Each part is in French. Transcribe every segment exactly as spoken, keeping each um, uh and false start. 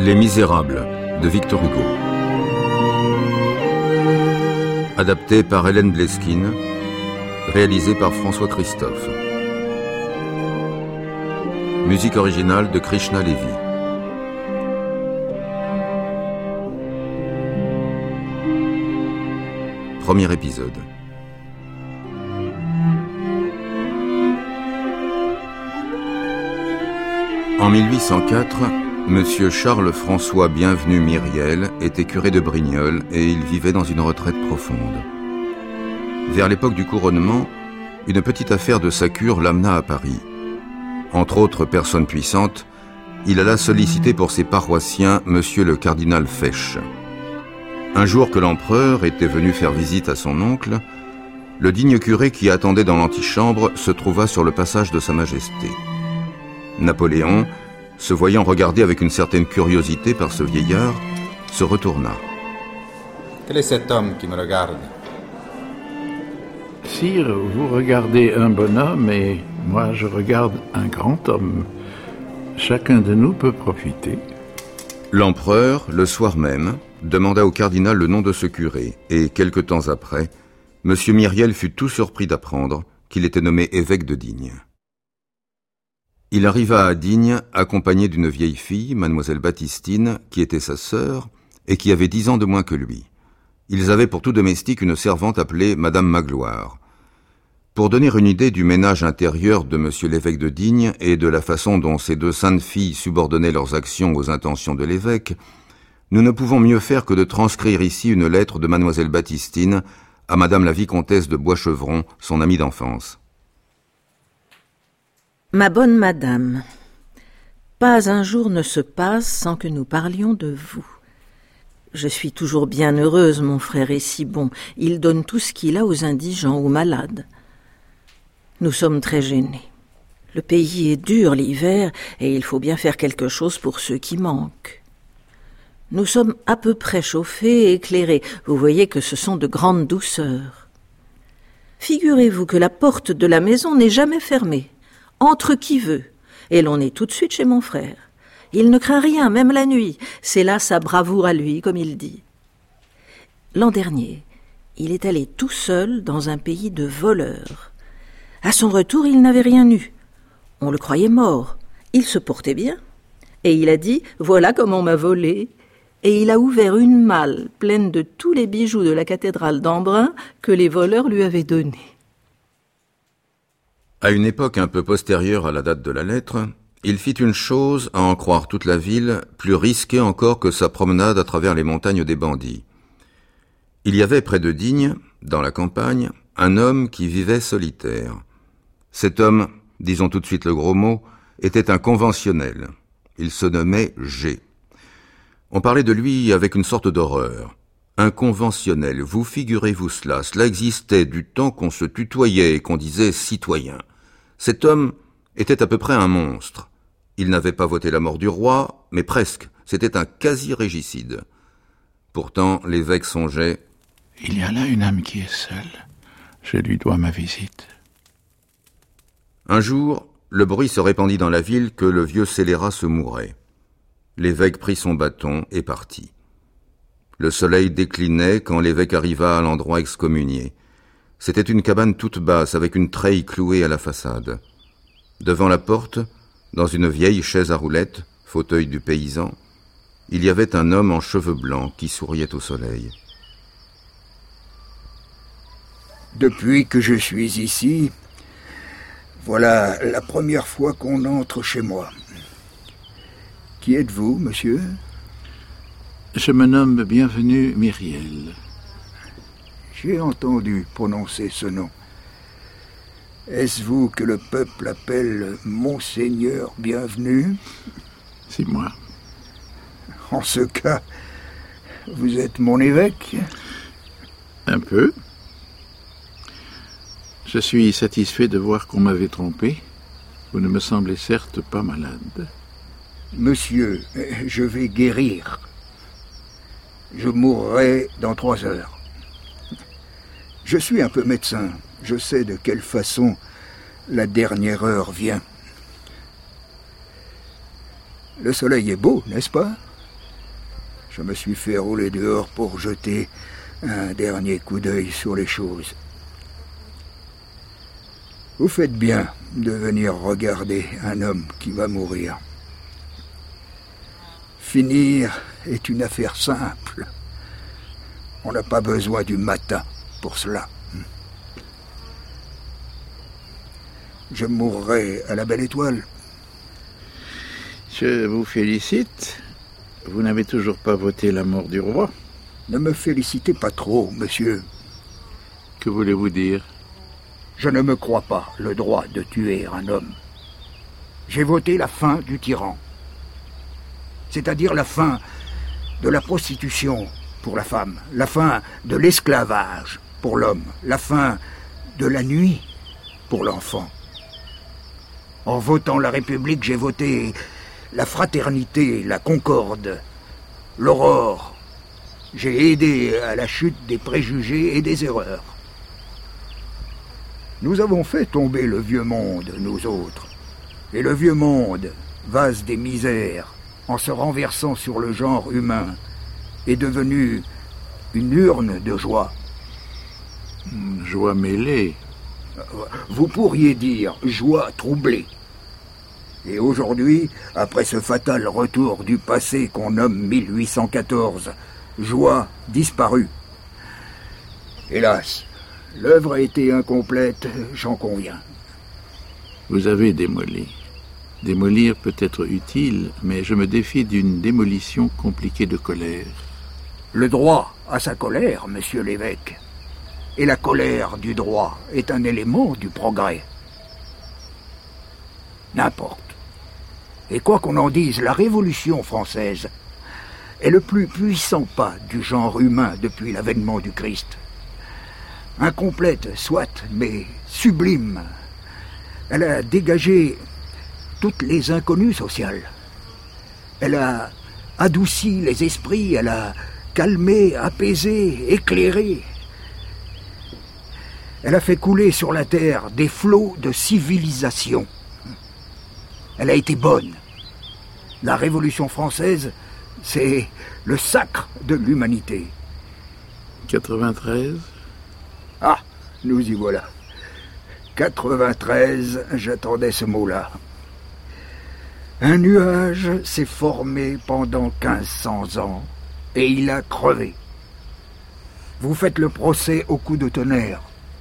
Les Misérables de Victor Hugo. Adapté par Hélène Bleskine, réalisé par François Christophe. Musique originale de Krishna Levi. Premier épisode. En mille huit cent quatre, Monsieur Charles-François Bienvenu Myriel était curé de Brignoles et il vivait dans une retraite profonde. Vers l'époque du couronnement, une petite affaire de sa cure l'amena à Paris. Entre autres personnes puissantes, il alla solliciter pour ses paroissiens Monsieur le cardinal Fesch. Un jour que l'empereur était venu faire visite à son oncle, le digne curé qui attendait dans l'antichambre se trouva sur le passage de Sa Majesté. Napoléon, se voyant regarder avec une certaine curiosité par ce vieillard, se retourna. Quel est cet homme qui me regarde? Sire, vous regardez un bonhomme et moi je regarde un grand homme. Chacun de nous peut profiter. L'empereur, le soir même, demanda au cardinal le nom de ce curé, et quelque temps après, M. Myriel fut tout surpris d'apprendre qu'il était nommé évêque de Digne. Il arriva à Digne accompagné d'une vieille fille, mademoiselle Baptistine, qui était sa sœur, et qui avait dix ans de moins que lui. Ils avaient pour tout domestique une servante appelée Madame Magloire. Pour donner une idée du ménage intérieur de M. l'évêque de Digne et de la façon dont ces deux saintes filles subordonnaient leurs actions aux intentions de l'évêque, nous ne pouvons mieux faire que de transcrire ici une lettre de mademoiselle Baptistine à Madame la vicomtesse de Boischevron, son amie d'enfance. Ma bonne madame, pas un jour ne se passe sans que nous parlions de vous. Je suis toujours bien heureuse, mon frère est si bon, il donne tout ce qu'il a aux indigents, aux malades. Nous sommes très gênés. Le pays est dur l'hiver et il faut bien faire quelque chose pour ceux qui manquent. Nous sommes à peu près chauffés et éclairés, vous voyez que ce sont de grandes douceurs. Figurez-vous que la porte de la maison n'est jamais fermée. Entre qui veut, et l'on est tout de suite chez mon frère. Il ne craint rien, même la nuit. C'est là sa bravoure à lui, comme il dit. L'an dernier, il est allé tout seul dans un pays de voleurs. À son retour, il n'avait rien eu. On le croyait mort. Il se portait bien. Et il a dit « Voilà comment on m'a volé ». Et il a ouvert une malle pleine de tous les bijoux de la cathédrale d'Embrun que les voleurs lui avaient donnés. À une époque un peu postérieure à la date de la lettre, il fit une chose, à en croire toute la ville, plus risquée encore que sa promenade à travers les montagnes des bandits. Il y avait près de Digne, dans la campagne, un homme qui vivait solitaire. Cet homme, disons tout de suite le gros mot, était un conventionnel. Il se nommait G. On parlait de lui avec une sorte d'horreur. Un conventionnel, vous figurez-vous cela, cela existait du temps qu'on se tutoyait et qu'on disait citoyen. Cet homme était à peu près un monstre. Il n'avait pas voté la mort du roi, mais presque, c'était un quasi-régicide. Pourtant, l'évêque songeait « Il y a là une âme qui est seule, je lui dois ma visite. » Un jour, le bruit se répandit dans la ville que le vieux scélérat se mourait. L'évêque prit son bâton et partit. Le soleil déclinait quand l'évêque arriva à l'endroit excommunié. C'était une cabane toute basse avec une treille clouée à la façade. Devant la porte, dans une vieille chaise à roulettes, fauteuil du paysan, il y avait un homme en cheveux blancs qui souriait au soleil. Depuis que je suis ici, voilà la première fois qu'on entre chez moi. Qui êtes-vous, monsieur ? Je me nomme Bienvenu Myriel. J'ai entendu prononcer ce nom. Est-ce vous que le peuple appelle Monseigneur Bienvenu ? C'est moi. En ce cas, vous êtes mon évêque ? Un peu. Je suis satisfait de voir qu'on m'avait trompé. Vous ne me semblez certes pas malade. Monsieur, je vais guérir. Je mourrai dans trois heures. Je suis un peu médecin. Je sais de quelle façon la dernière heure vient. Le soleil est beau, n'est-ce pas ? Je me suis fait rouler dehors pour jeter un dernier coup d'œil sur les choses. Vous faites bien de venir regarder un homme qui va mourir. Finir est une affaire simple. On n'a pas besoin du matin pour cela. Je mourrai à la Belle Étoile. Je vous félicite. Vous n'avez toujours pas voté la mort du roi. Ne me félicitez pas trop, monsieur. Que voulez-vous dire? Je ne me crois pas le droit de tuer un homme. J'ai voté la fin du tyran. C'est-à-dire la fin de la prostitution pour la femme, la fin de l'esclavage pour l'homme, la fin de la nuit pour l'enfant. En votant la République, j'ai voté la fraternité, la concorde, l'aurore. J'ai aidé à la chute des préjugés et des erreurs. Nous avons fait tomber le vieux monde, nous autres. Et le vieux monde, vase des misères, en se renversant sur le genre humain, est devenu une urne de joie. Joie mêlée. Vous pourriez dire joie troublée. Et aujourd'hui, après ce fatal retour du passé qu'on nomme mille huit cent quatorze, joie disparue. Hélas, l'œuvre a été incomplète, j'en conviens. Vous avez démoli. Démolir peut être utile, mais je me défie d'une démolition compliquée de colère. Le droit a sa colère, monsieur l'évêque. Et la colère du droit est un élément du progrès. N'importe. Et quoi qu'on en dise, la Révolution française est le plus puissant pas du genre humain depuis l'avènement du Christ. Incomplète, soit, mais sublime. Elle a dégagé toutes les inconnues sociales. Elle a adouci les esprits, elle a calmé, apaisé, éclairé. Elle a fait couler sur la terre des flots de civilisation. Elle a été bonne. La Révolution française, c'est le sacre de l'humanité. quatre-vingt-treize Ah, nous y voilà. quatre-vingt-treize, j'attendais ce mot-là. Un nuage s'est formé pendant quinze cents ans et il a crevé. Vous faites le procès au coup de tonnerre.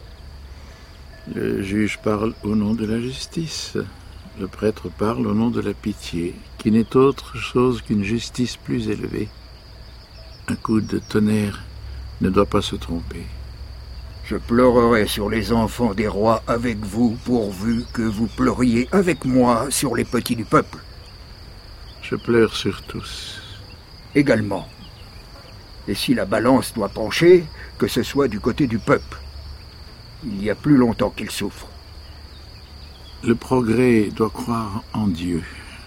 Le juge parle au nom de la justice. Le prêtre parle au nom de la pitié, qui n'est autre chose qu'une justice plus élevée. Un coup de tonnerre ne doit pas se tromper. Je pleurerai sur les enfants des rois avec vous, pourvu que vous pleuriez avec moi sur les petits du peuple. Je pleure sur tous. Également. Et si la balance doit pencher, que ce soit du côté du peuple. Il y a plus longtemps qu'il souffre. Le progrès doit croire en Dieu.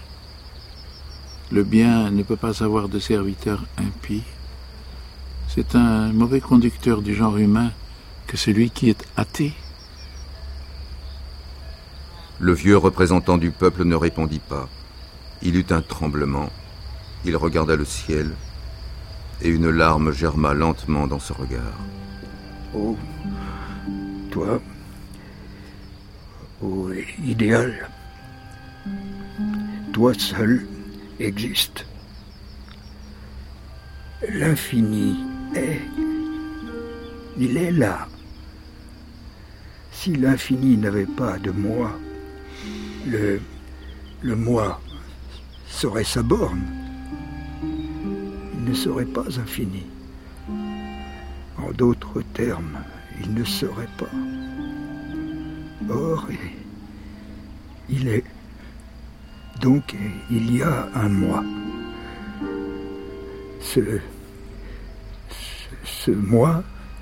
Le bien ne peut pas avoir de serviteur impie. C'est un mauvais conducteur du genre humain que celui qui est athée. Le vieux représentant du peuple ne répondit pas. Il eut un tremblement. Il regarda le ciel et une larme germa lentement dans ce regard. Oh, toi, oh, idéal, toi seul existe. L'infini est, il est là. Si l'infini n'avait pas de moi, le, le moi serait sa borne. Il ne serait pas infini. En d'autres termes, il ne serait pas. Or, il est. Donc, il y a un moi. Ce, ce, ce moi,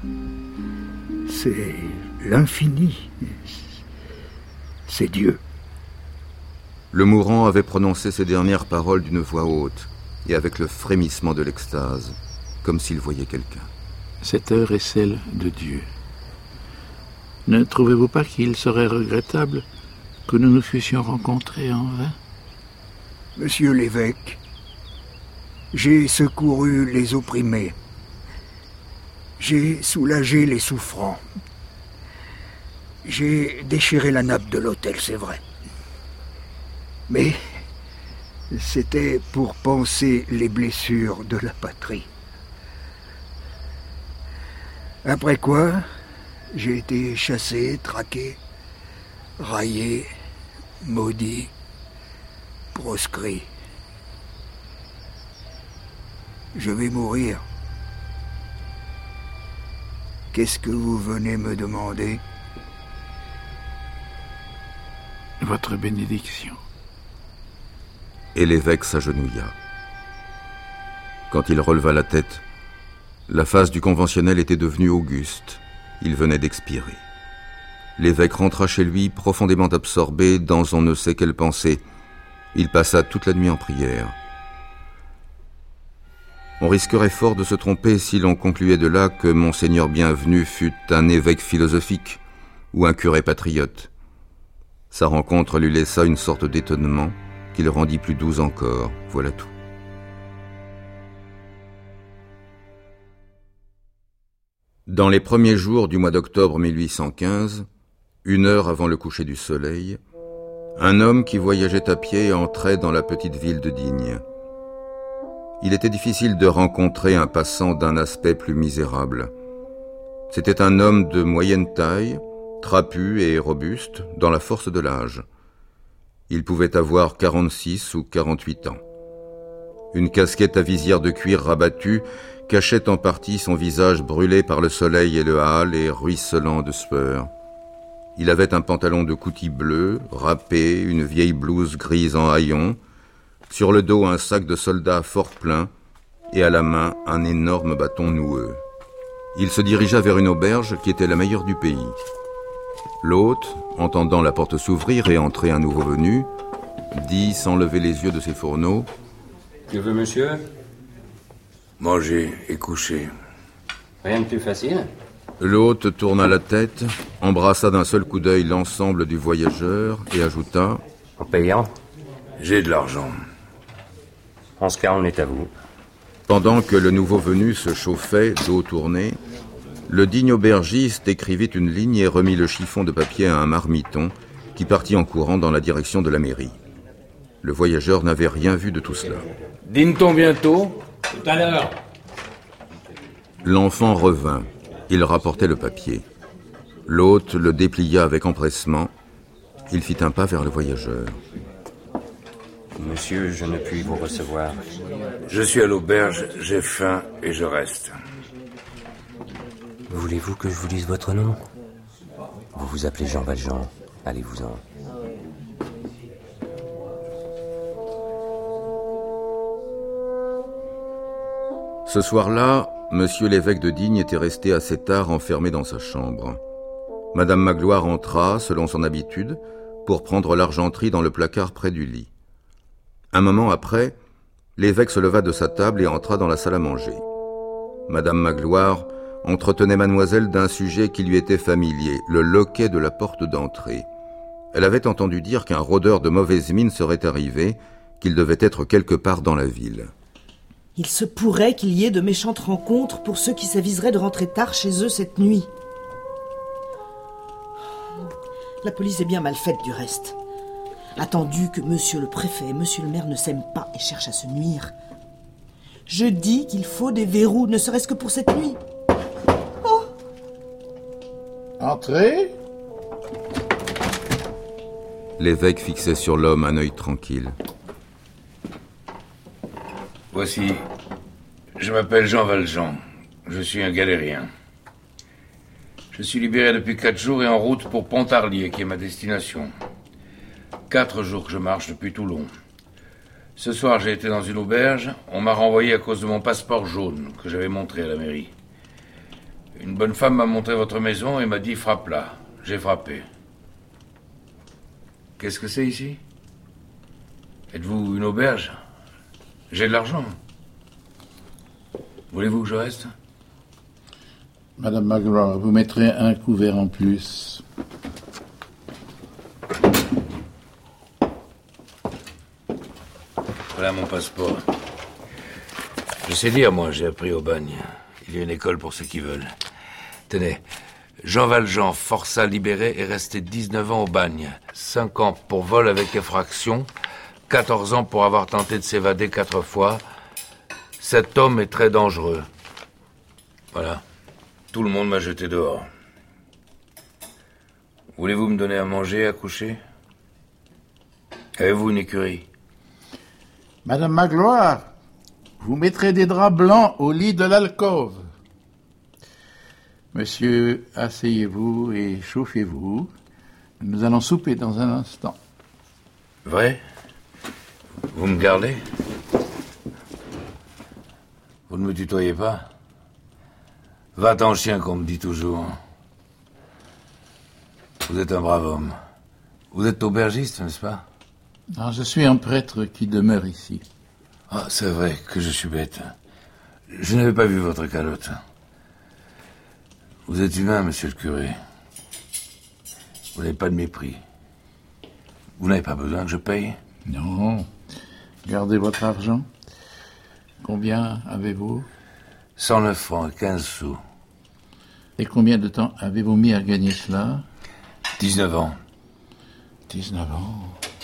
c'est l'infini. C'est Dieu. Le mourant avait prononcé ces dernières paroles d'une voix haute et avec le frémissement de l'extase, comme s'il voyait quelqu'un. Cette heure est celle de Dieu. Ne trouvez-vous pas qu'il serait regrettable que nous nous fussions rencontrés en vain? Monsieur l'évêque, J'ai secouru les opprimés. J'ai soulagé les souffrants. J'ai déchiré la nappe de l'autel, c'est vrai. Mais c'était pour panser les blessures de la patrie. Après quoi, j'ai été chassé, traqué, raillé, maudit, proscrit. Je vais mourir. Qu'est-ce que vous venez me demander? Votre bénédiction. Et l'évêque s'agenouilla. Quand il releva la tête, la face du conventionnel était devenue auguste. Il venait d'expirer. L'évêque rentra chez lui profondément absorbé dans on ne sait quelle pensée. Il passa toute la nuit en prière. On risquerait fort de se tromper si l'on concluait de là que Monseigneur Bienvenu fut un évêque philosophique ou un curé patriote. Sa rencontre lui laissa une sorte d'étonnement qui le rendit plus doux encore, voilà tout. Dans les premiers jours du mois d'octobre mille huit cent quinze, une heure avant le coucher du soleil, un homme qui voyageait à pied entrait dans la petite ville de Digne. Il était difficile de rencontrer un passant d'un aspect plus misérable. C'était un homme de moyenne taille, trapu et robuste, dans la force de l'âge. Il pouvait avoir quarante-six ou quarante-huit ans. Une casquette à visière de cuir rabattue cachait en partie son visage brûlé par le soleil et le hâle et ruisselant de sueur. Il avait un pantalon de coutil bleu, râpé, une vieille blouse grise en haillons, sur le dos un sac de soldat fort plein et à la main un énorme bâton noueux. Il se dirigea vers une auberge qui était la meilleure du pays. L'hôte, entendant la porte s'ouvrir et entrer un nouveau venu, dit sans lever les yeux de ses fourneaux: « Que veut monsieur ?»« Manger et coucher. » Rien de plus facile. L'hôte tourna la tête, embrassa d'un seul coup d'œil l'ensemble du voyageur et ajouta: « En payant ?»« J'ai de l'argent. » En ce cas, on est à vous. Pendant que le nouveau venu se chauffait, dos tourné, le digne aubergiste écrivit une ligne et remit le chiffon de papier à un marmiton qui partit en courant dans la direction de la mairie. Le voyageur n'avait rien vu de tout cela. « Dîne-t-on bientôt ?»« Tout à l'heure. » L'enfant revint. Il rapportait le papier. L'hôte le déplia avec empressement. Il fit un pas vers le voyageur. Monsieur, je ne puis vous recevoir. Je suis à l'auberge, j'ai faim et je reste. Voulez-vous que je vous dise votre nom? Vous vous appelez Jean Valjean. Allez-vous-en. Ce soir-là, monsieur l'évêque de Digne était resté assez tard enfermé dans sa chambre. Madame Magloire entra, selon son habitude, pour prendre l'argenterie dans le placard près du lit. Un moment après, l'évêque se leva de sa table et entra dans la salle à manger. Madame Magloire entretenait mademoiselle d'un sujet qui lui était familier, le loquet de la porte d'entrée. Elle avait entendu dire qu'un rôdeur de mauvaise mine serait arrivé, qu'il devait être quelque part dans la ville. Il se pourrait qu'il y ait de méchantes rencontres pour ceux qui s'aviseraient de rentrer tard chez eux cette nuit. La police est bien mal faite du reste. Attendu que monsieur le préfet et monsieur le maire ne s'aiment pas et cherchent à se nuire. Je dis qu'il faut des verrous, ne serait-ce que pour cette nuit. Oh! Entrez. L'évêque fixait sur l'homme un œil tranquille. Voici, je m'appelle Jean Valjean. Je suis un galérien. Je suis libéré depuis quatre jours et en route pour Pontarlier, qui est ma destination. Quatre jours que je marche depuis Toulon. Ce soir, j'ai été dans une auberge. On m'a renvoyé à cause de mon passeport jaune que j'avais montré à la mairie. Une bonne femme m'a montré votre maison et m'a dit « frappe là ». J'ai frappé. Qu'est-ce que c'est ici? Êtes-vous une auberge? J'ai de l'argent. Voulez-vous que je reste? Madame Magloire, vous mettrez un couvert en plus. Voilà mon passeport. Je sais lire, moi, j'ai appris au bagne. Il y a une école pour ceux qui veulent. Tenez, Jean Valjean, forçat libéré, est resté dix-neuf ans au bagne. cinq ans pour vol avec effraction, quatorze ans pour avoir tenté de s'évader quatre fois. Cet homme est très dangereux. Voilà. Tout le monde m'a jeté dehors. Voulez-vous me donner à manger, à coucher? Avez-vous une écurie? Madame Magloire, vous mettrez des draps blancs au lit de l'alcôve. Monsieur, asseyez-vous et chauffez-vous. Nous allons souper dans un instant. Vrai? Vous me gardez? Vous ne me tutoyez pas? Va-t'en chien, qu'on me dit toujours. Vous êtes un brave homme. Vous êtes aubergiste, n'est-ce pas? Non, je suis un prêtre qui demeure ici. Ah, c'est vrai que je suis bête. Je n'avais pas vu votre calotte. Vous êtes humain, monsieur le curé. Vous n'avez pas de mépris. Vous n'avez pas besoin que je paye? Non. Gardez votre argent. Combien avez-vous? cent neuf francs et quinze sous. Et combien de temps avez-vous mis à gagner cela? dix-neuf ans. dix-neuf ans.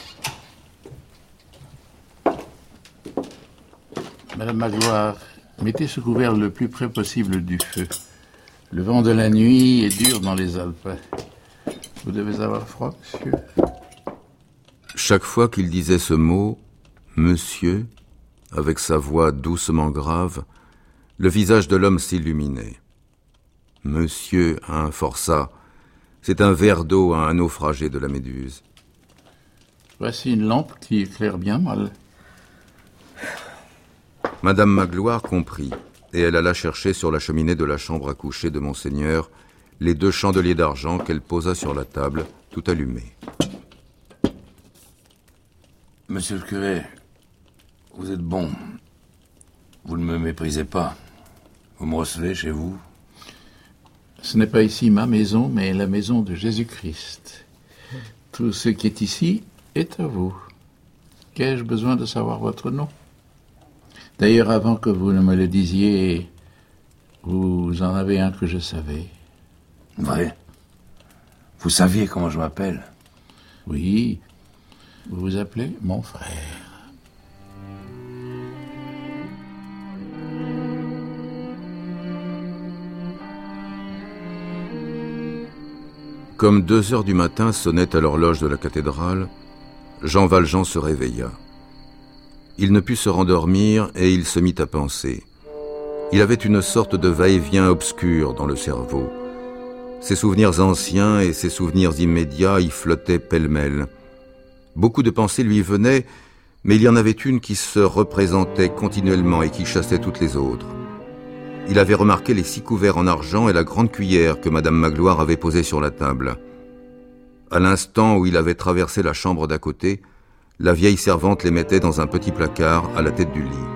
Madame Magloire, mettez ce couvert le plus près possible du feu. Le vent de la nuit est dur dans les Alpes. Vous devez avoir froid, monsieur? Chaque fois qu'il disait ce mot, « monsieur », avec sa voix doucement grave, le visage de l'homme s'illuminait. Monsieur à un forçat, c'est un verre d'eau à un naufragé de la Méduse. Voici une lampe qui éclaire bien mal. Madame Magloire comprit, et elle alla chercher sur la cheminée de la chambre à coucher de Monseigneur les deux chandeliers d'argent qu'elle posa sur la table, tout allumés. Monsieur le curé, vous êtes bon. Vous ne me méprisez pas. Vous me recevez chez vous? Ce n'est pas ici ma maison, mais la maison de Jésus-Christ. Tout ce qui est ici est à vous. Qu'ai-je besoin de savoir votre nom? D'ailleurs, avant que vous ne me le disiez, vous en avez un que je savais. Vrai? Vous saviez comment je m'appelle? Oui. Vous vous appelez mon frère. Comme deux heures du matin sonnaient à l'horloge de la cathédrale, Jean Valjean se réveilla. Il ne put se rendormir et il se mit à penser. Il avait une sorte de va-et-vient obscur dans le cerveau. Ses souvenirs anciens et ses souvenirs immédiats y flottaient pêle-mêle. Beaucoup de pensées lui venaient, mais il y en avait une qui se représentait continuellement et qui chassait toutes les autres. Il avait remarqué les six couverts en argent et la grande cuillère que Madame Magloire avait posée sur la table. À l'instant où il avait traversé la chambre d'à côté, la vieille servante les mettait dans un petit placard à la tête du lit.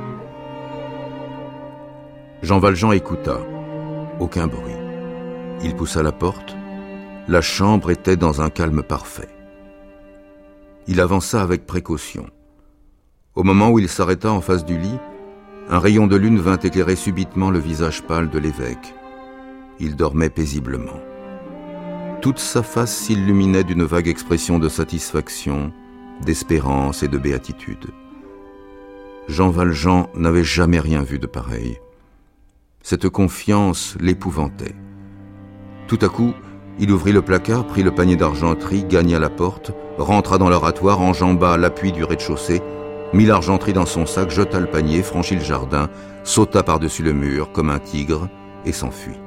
Jean Valjean écouta. Aucun bruit. Il poussa la porte. La chambre était dans un calme parfait. Il avança avec précaution. Au moment où il s'arrêta en face du lit, un rayon de lune vint éclairer subitement le visage pâle de l'évêque. Il dormait paisiblement. Toute sa face s'illuminait d'une vague expression de satisfaction, d'espérance et de béatitude. Jean Valjean n'avait jamais rien vu de pareil. Cette confiance l'épouvantait. Tout à coup, il ouvrit le placard, prit le panier d'argenterie, gagna la porte, rentra dans l'oratoire, enjamba l'appui du rez-de-chaussée, mit l'argenterie dans son sac, jeta le panier, franchit le jardin, sauta par-dessus le mur comme un tigre et s'enfuit.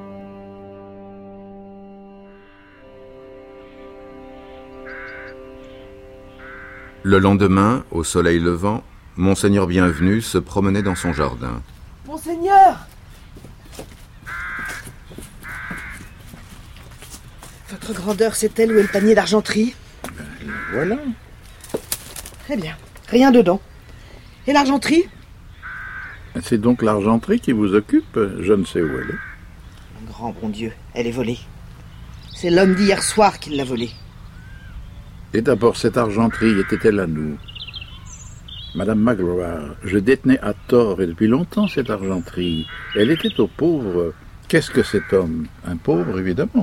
Le lendemain, au soleil levant, Monseigneur Bienvenu se promenait dans son jardin. Monseigneur! Votre grandeur sait-elle où est le panier d'argenterie? Ben, voilà. Très bien. Rien dedans. Et l'argenterie? C'est donc l'argenterie qui vous occupe? Je ne sais où elle est. Mon grand bon Dieu, elle est volée. C'est l'homme d'hier soir qui l'a volée. Et d'abord, cette argenterie était-elle à nous? Madame Magloire, je détenais à tort et depuis longtemps cette argenterie. Elle était aux pauvres. Qu'est-ce que cet homme? Un pauvre, évidemment.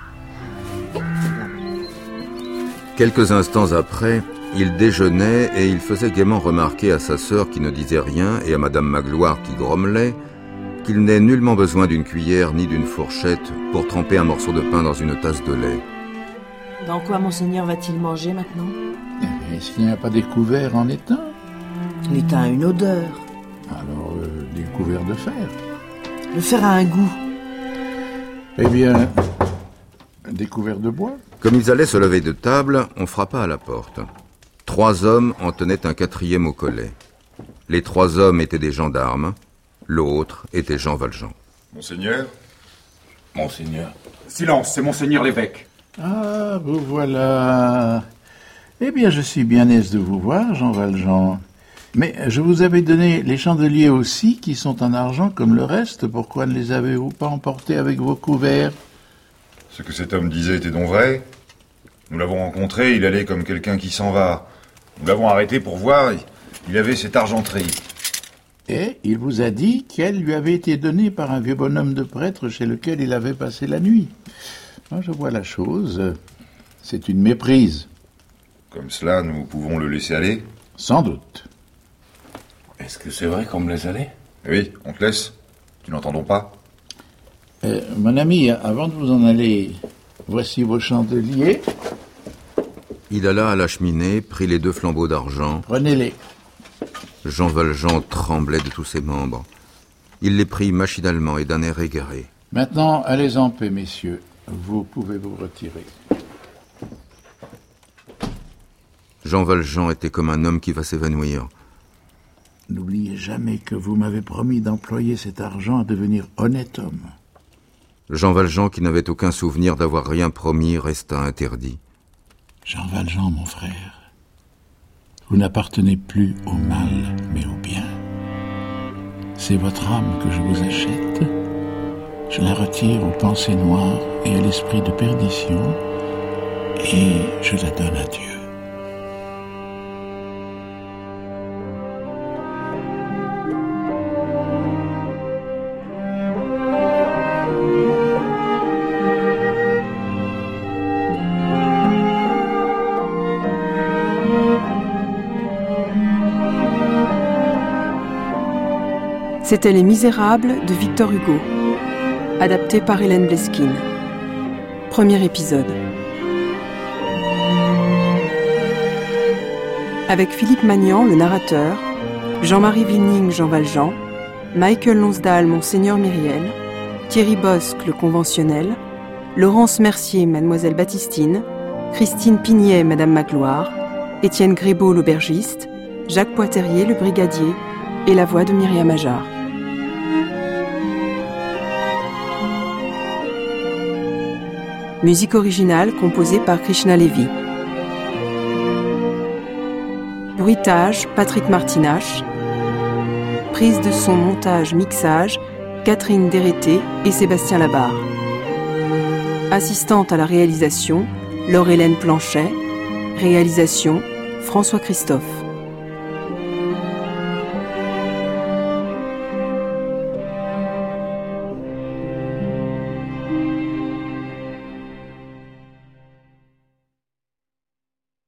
Quelques instants après, il déjeunait et il faisait gaiement remarquer à sa sœur qui ne disait rien et à Madame Magloire qui grommelait qu'il n'est nullement besoin d'une cuillère ni d'une fourchette pour tremper un morceau de pain dans une tasse de lait. Dans quoi monseigneur va-t-il manger maintenant? Est-ce qu'il n'y a pas des couverts en étain? L'étain a une odeur. Alors, euh, des couverts de fer. Le fer a un goût. Eh bien, des couverts de bois. Comme ils allaient se lever de table, on frappa à la porte. Trois hommes en tenaient un quatrième au collet. Les trois hommes étaient des gendarmes. L'autre était Jean Valjean. Monseigneur? Monseigneur. Silence, c'est Monseigneur l'évêque. Ah, vous voilà. Eh bien, je suis bien aise de vous voir, Jean Valjean. Mais je vous avais donné les chandeliers aussi, qui sont en argent comme le reste. Pourquoi ne les avez-vous pas emportés avec vos couverts? Ce que cet homme disait était donc vrai. Nous l'avons rencontré, il allait comme quelqu'un qui s'en va. Nous l'avons arrêté pour voir, il avait cette argenterie. Et il vous a dit qu'elle lui avait été donnée par un vieux bonhomme de prêtre chez lequel il avait passé la nuit. Moi, je vois la chose. C'est une méprise. Comme cela, nous pouvons le laisser aller? Sans doute. Est-ce que c'est vrai qu'on me laisse aller? Oui, on te laisse. Tu n'entendons pas? Euh, mon ami, avant de vous en aller, voici vos chandeliers. Il alla à la cheminée, prit les deux flambeaux d'argent. Prenez-les. Jean Valjean tremblait de tous ses membres. Il les prit machinalement et d'un air égaré. Maintenant, allez en paix, messieurs. Vous pouvez vous retirer. Jean Valjean était comme un homme qui va s'évanouir. N'oubliez jamais que vous m'avez promis d'employer cet argent à devenir honnête homme. Jean Valjean, qui n'avait aucun souvenir d'avoir rien promis, resta interdit. Jean Valjean, mon frère, vous n'appartenez plus au mal, mais au bien. C'est votre âme que je vous achète. Je la retire aux pensées noires et à l'esprit de perdition, et je la donne à Dieu. C'était Les Misérables de Victor Hugo, adapté par Hélène Bleskine. Premier épisode. Avec Philippe Magnan, le narrateur, Jean-Marie Vinning, Jean Valjean, Michael Lonsdal, Monseigneur Myriel, Thierry Bosc, le conventionnel, Laurence Mercier, Mademoiselle Baptistine, Christine Pignet, Madame Magloire, Étienne Grébeau, l'aubergiste, Jacques Poiterier, le brigadier, et la voix de Myriam Ajar. Musique originale composée par Krishna Levy. Bruitage, Patrick Martinache. Prise de son, montage, mixage, Catherine Dérété et Sébastien Labarre. Assistante à la réalisation, Laure-Hélène Planchet. Réalisation, François Christophe.